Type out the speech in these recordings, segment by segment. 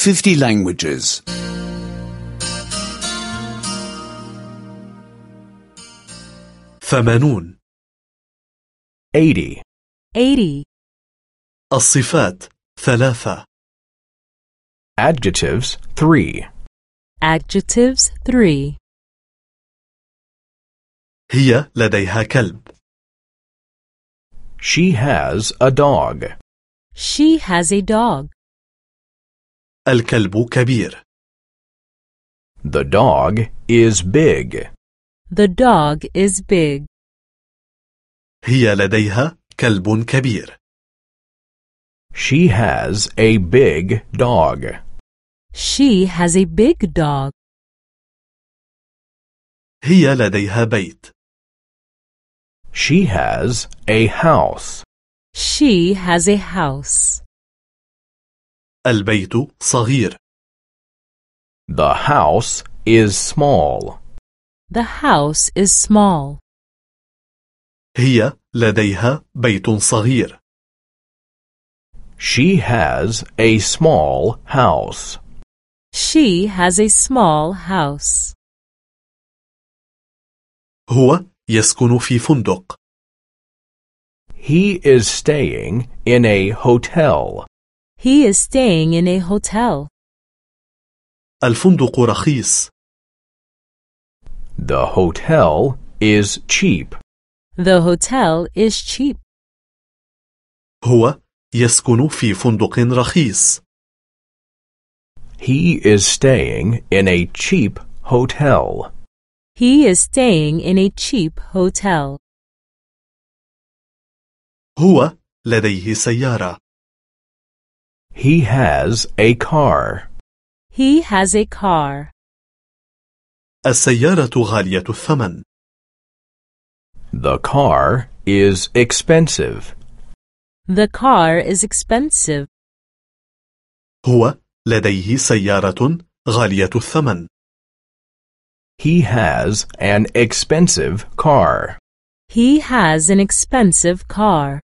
50 languages. 80 80 الصفات 3 Adjectives 3 Adjectives 3 هي لديها كلب. She has a dog. She has a dog. الكلب كبير. The dog is big. The dog is big. هي لديها كلب كبير. She has a big dog. She has a big dog. هي لديها بيت. She has a house. She has a house. البيت صغير. The house is small. The house is small. هي لديها بيت صغير. She has a small house. She has a small house. هو يسكن في فندق. He is staying in a hotel. He is staying in a hotel. الفندق رخيص. The hotel is cheap. The hotel is cheap. هو يسكن في فندق رخيص. He is staying in a cheap hotel. He is staying in a cheap hotel. هو لديه سيارة. He has a car. He has a car. السيارة غالية الثمن. The car is expensive. The car is expensive. هو لديه سيارة غالية الثمن. He has an expensive car. He has an expensive car.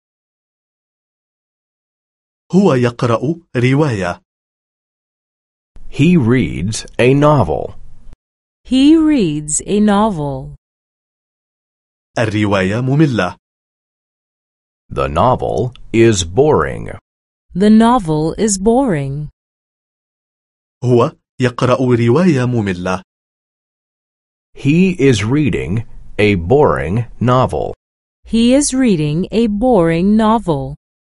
هو يقرأ رواية. He reads a novel. He reads a novel. الرواية مملة. The novel is boring. The novel is boring. هو يقرأ رواية مملة. He is reading a boring novel. He is reading a boring novel.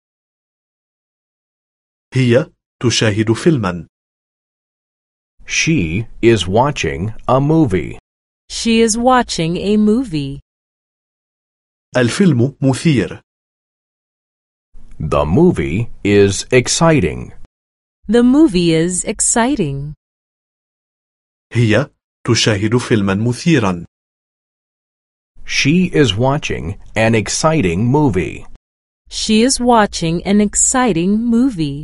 هي تشاهد فيلما. She is watching a movie. She is watching a movie. الفيلم مثير. The movie is exciting. The movie is exciting. هي تشاهد فيلما مثيرا. She is watching an exciting movie. She is watching an exciting movie.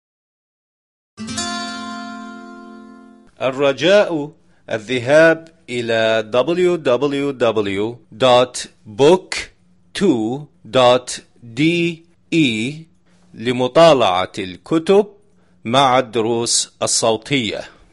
الرجاء الذهاب إلى www.book2.de لمطالعة الكتب مع الدروس الصوتية.